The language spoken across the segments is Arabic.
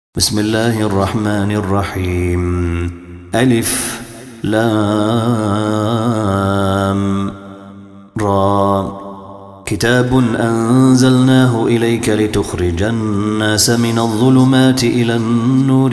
بسم الله الرحمن الرحيم. ألف لام را. كتاب أنزلناه إليك لتخرج الناس من الظلمات إلى النور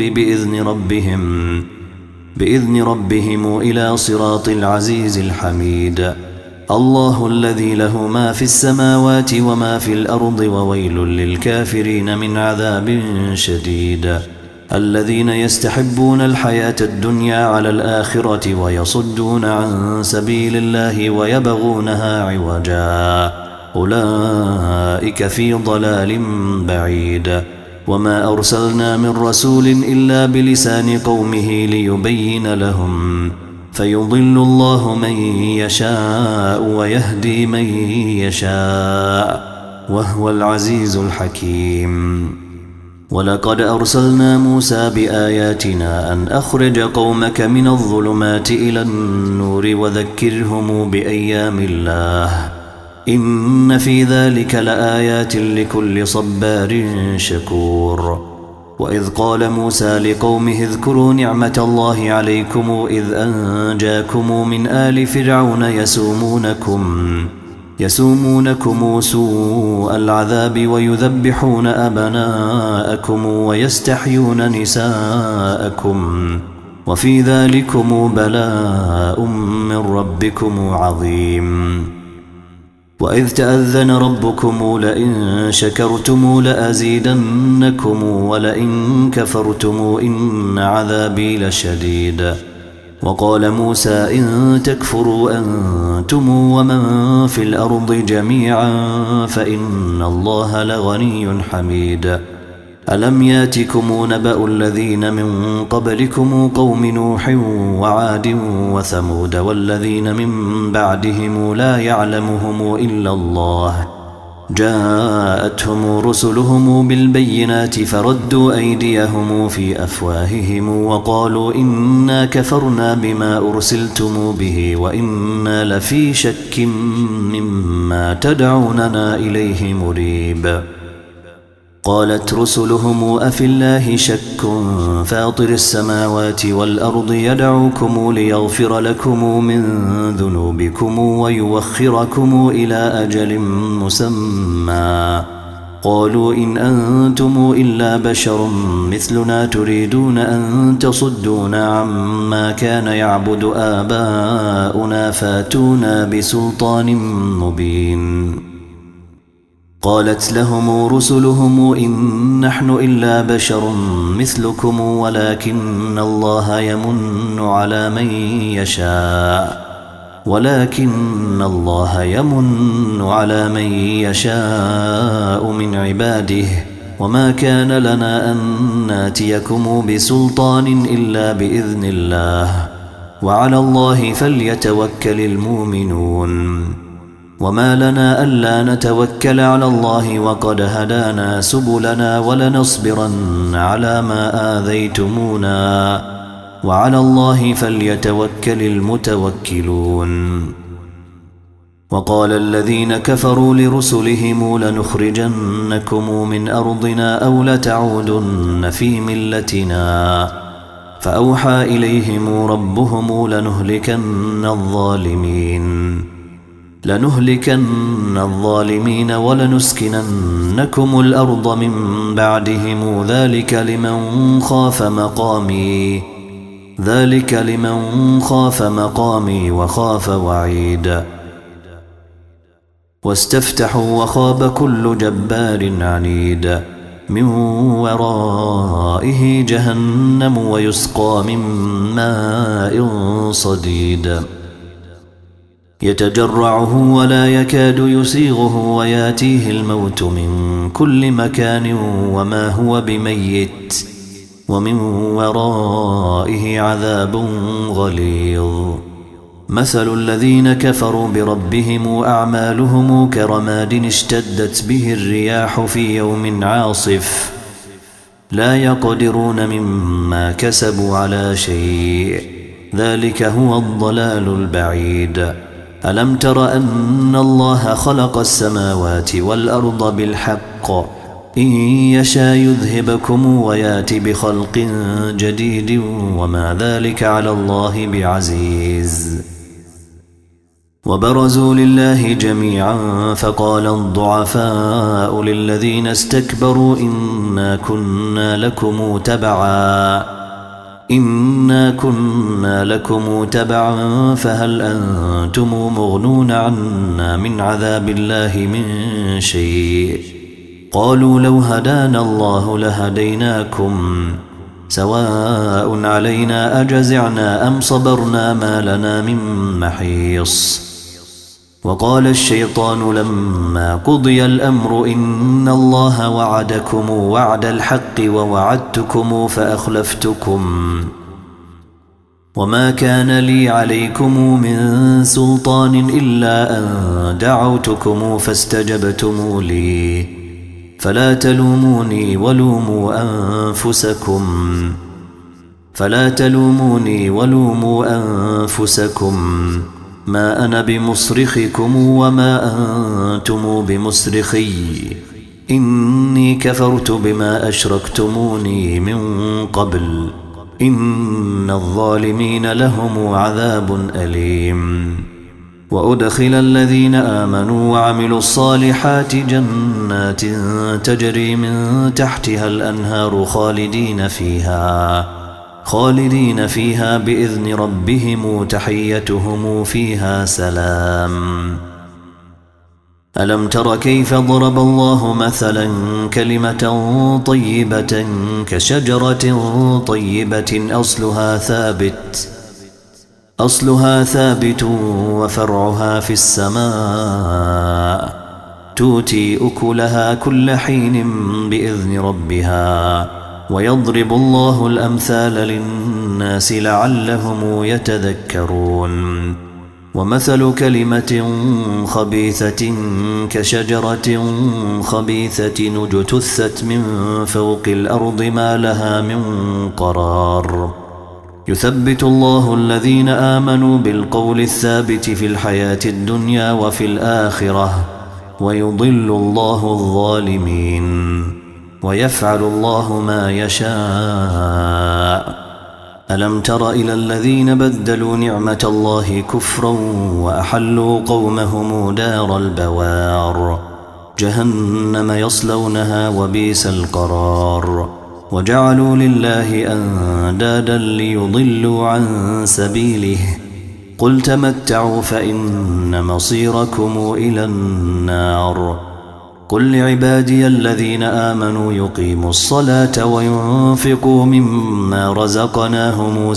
بإذن ربهم إلى صراط العزيز الحميد. الله الذي له ما في السماوات وما في الأرض وويل للكافرين من عذاب شديد. الذين يستحبون الحياة الدنيا على الآخرة ويصدون عن سبيل الله ويبغونها عوجا أولئك في ضلال بعيد. وما أرسلنا من رسول إلا بلسان قومه ليبين لهم فيضل الله من يشاء ويهدي من يشاء وهو العزيز الحكيم. ولقد أرسلنا موسى بآياتنا أن أخرج قومك من الظلمات إلى النور وذكرهم بأيام الله إن في ذلك لآيات لكل صبار شكور. وإذ قال موسى لقومه اذكروا نعمة الله عليكم إذ أنجاكم من آل فرعون يسومونكم سوء العذاب ويذبحون أبناءكم ويستحيون نساءكم وفي ذلكم بلاء من ربكم عظيم. وإذ تأذن ربكم لئن شكرتم لأزيدنكم ولئن كفرتم إن عذابي لشديد. وقال موسى إن تكفروا أنتم ومن في الأرض جميعا فإن الله لغني حميد. ألم ياتكم نبأ الذين من قبلكم قوم نوح وعاد وثمود والذين من بعدهم لا يعلمهم إلا الله جاءتهم رسلهم بالبينات فردوا أيديهم في أفواههم وقالوا إنا كفرنا بما أرسلتم به وإنا لفي شك مما تدعوننا إليه مريب. قالت رسلهم أفي الله شك فاطر السماوات والأرض يدعوكم ليغفر لكم من ذنوبكم ويوخركم إلى أجل مسمى قالوا إن أنتم إلا بشر مثلنا تريدون أن تصدونا عما كان يعبد آباؤنا فاتونا بسلطان مبين. قالت لهم رسلهم إن نحن إلا بشر مثلكم ولكن الله يمن على من يشاء من عباده وما كان لنا أن ناتيكم بسلطان إلا بإذن الله وعلى الله فليتوكل المؤمنون. وما لنا ألا نتوكل على الله وقد هدانا سبلنا ولنصبرن على ما آذيتمونا وعلى الله فليتوكل المتوكلون. وقال الذين كفروا لرسلهم لنخرجنكم من أرضنا أو لتعودن في ملتنا فأوحى إليهم ربهم لنهلكن الظالمين ولنسكننكم الأرض من بعدهم ذلك لمن خاف مقامي وخاف وعيد. واستفتحوا وخاب كل جبار عنيد من ورائه جهنم ويسقى من ماء صديد يتجرعه ولا يكاد يسيغه وياتيه الموت من كل مكان وما هو بميت ومن ورائه عذاب غليظ. مثل الذين كفروا بربهم أعمالهم كرماد اشتدت به الرياح في يوم عاصف لا يقدرون مما كسبوا على شيء ذلك هو الضلال البعيد. ألم تر أن الله خلق السماوات والأرض بالحق إن يشاء يذهبكم ويات بخلق جديد وما ذلك على الله بعزيز. وبرزوا لله جميعا فقال الضعفاء للذين استكبروا إنا كنا لكم تبعا فهل أنتم مغنون عنا من عذاب الله من شيء. قالوا لو هدانا الله لهديناكم سواء علينا أجزعنا أم صبرنا ما لنا من محيص. وقال الشيطان لما قضي الأمر إن الله وعدكم وعد الحق ووعدتكم فأخلفتكم وما كان لي عليكم من سلطان إلا أن دعوتكم فاستجبتم لي فلا تلوموني ولوموا أنفسكم ما أنا بمصرخكم وما أنتم بمصرخي إني كفرت بما أشركتموني من قبل إن الظالمين لهم عذاب أليم. وأدخل الذين آمنوا وعملوا الصالحات جنات تجري من تحتها الأنهار خالدين فيها بإذن ربهم تحيتهم فيها سلام. ألم تر كيف ضرب الله مثلا كلمة طيبة كشجرة طيبة أصلها ثابت وفرعها في السماء تؤتي أكلها كل حين بإذن ربها ويضرب الله الأمثال للناس لعلهم يتذكرون. ومثل كلمة خبيثة كشجرة خبيثة اجتثت من فوق الأرض ما لها من قرار يثبت الله الذين آمنوا بالقول الثابت في الحياة الدنيا وفي الآخرة ويضل الله الظالمين ويفعل الله ما يشاء. ألم تر إلى الذين بدلوا نعمة الله كفرا وأحلوا قومهم دار البوار جهنم يصلونها وبئس القرار وجعلوا لله أندادا ليضلوا عن سبيله قل تمتعوا فإن مصيركم إلى النار. قل لعبادي الذين آمنوا يقيموا الصلاة وينفقوا مما رزقناهم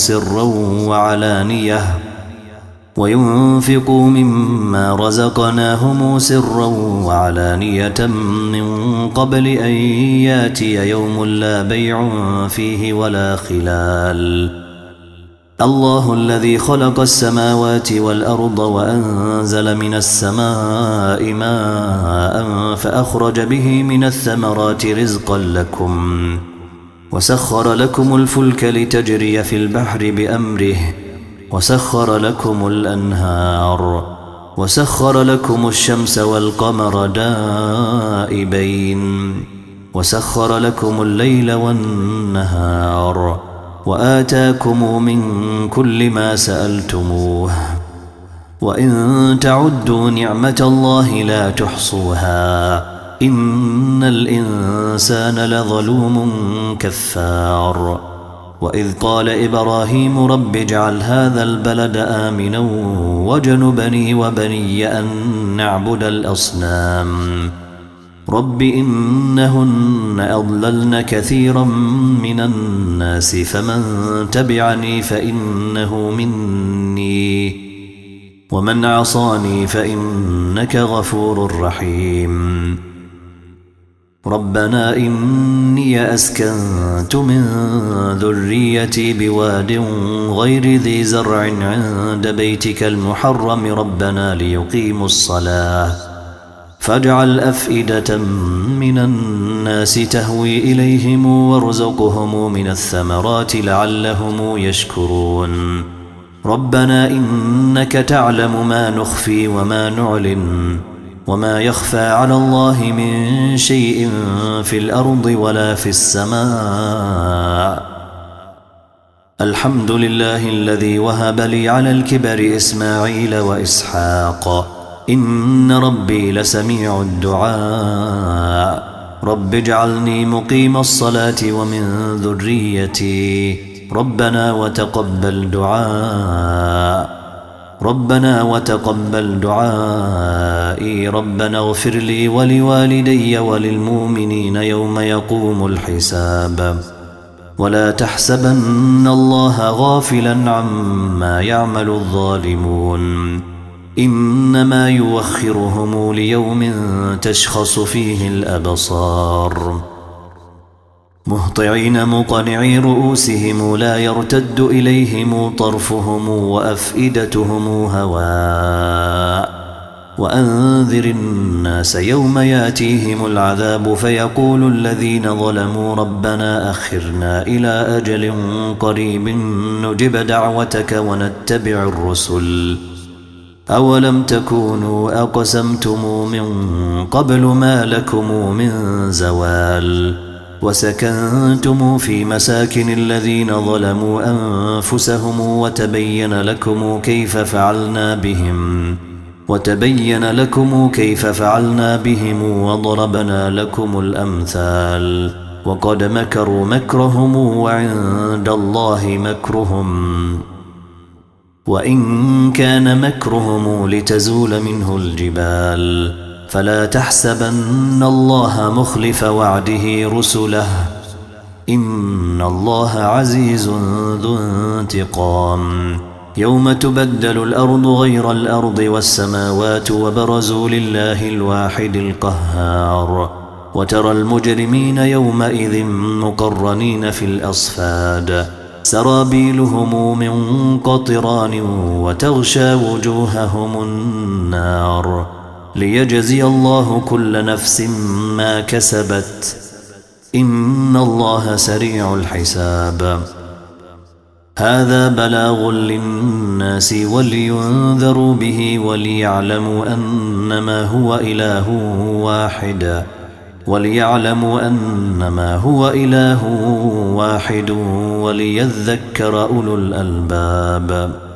سرا وعلانية من قبل أن ياتي يوم لا بيع فيه ولا خلال. الله الذي خلق السماوات والأرض وأنزل من السماء ماء فأخرج به من الثمرات رزقا لكم وسخر لكم الفلك لتجري في البحر بأمره وسخر لكم الأنهار وسخر لكم الشمس والقمر دائبين وسخر لكم الليل والنهار وآتاكم من كل ما سألتموه وإن تعدوا نعمة الله لا تحصوها إن الإنسان لظلوم كفار. وإذ قال إبراهيم رب اجعل هذا البلد آمنا واجنبني وبني أن نعبد الأصنام رب إنهن أضللن كثيرا من الناس فمن تبعني فإنه مني ومن عصاني فإنك غفور رحيم. ربنا إني أسكنت من ذريتي بواد غير ذي زرع عند بيتك المحرم ربنا ليقيموا الصلاة فاجعل أفئدة من الناس تهوي إليهم وارزقهم من الثمرات لعلهم يشكرون. ربنا إنك تعلم ما نخفي وما نعلن وما يخفى على الله من شيء في الأرض ولا في السماء. الحمد لله الذي وهب لي على الكبر إسماعيل وإسحاق إن ربي لسميع الدعاء. رب اجعلني مقيم الصلاة ومن ذريتي ربنا وتقبل دعاء. ربنا وتقبل دعائي. ربنا اغفر لي ولوالدي وللمؤمنين يوم يقوم الحساب. ولا تحسبن الله غافلا عما يعمل الظالمون إنما يوخرهم ليوم تشخص فيه الأبصار. مهطعين مقنعي رؤوسهم لا يرتد إليهم طرفهم وأفئدتهم هواء. وأنذر الناس يوم ياتيهم العذاب فيقول الذين ظلموا ربنا أخرنا إلى أجل قريب نجب دعوتك ونتبع الرسل أولم تكونوا أقسمتم من قبل ما لكم من زوال. وسكنتم في مساكن الذين ظلموا أنفسهم وتبين لكم كيف فعلنا بهم وضربنا لكم الأمثال. وقد مكروا مكرهم وعند الله مكرهم وإن كان مكرهم لتزول منه الجبال. فلا تحسبن الله مخلف وعده رسله إن الله عزيز ذو انتقام. يوم تبدل الأرض غير الأرض والسماوات وبرزوا لله الواحد القهار. وترى المجرمين يومئذ مقرنين في الأصفاد سرابيلهم من قطران وتغشى وجوههم النار ليجزي الله كل نفس ما كسبت إن الله سريع الحساب. هذا بلاغ للناس ولينذروا به وليعلموا أنما هو إله واحد وليذكر أولو الألباب.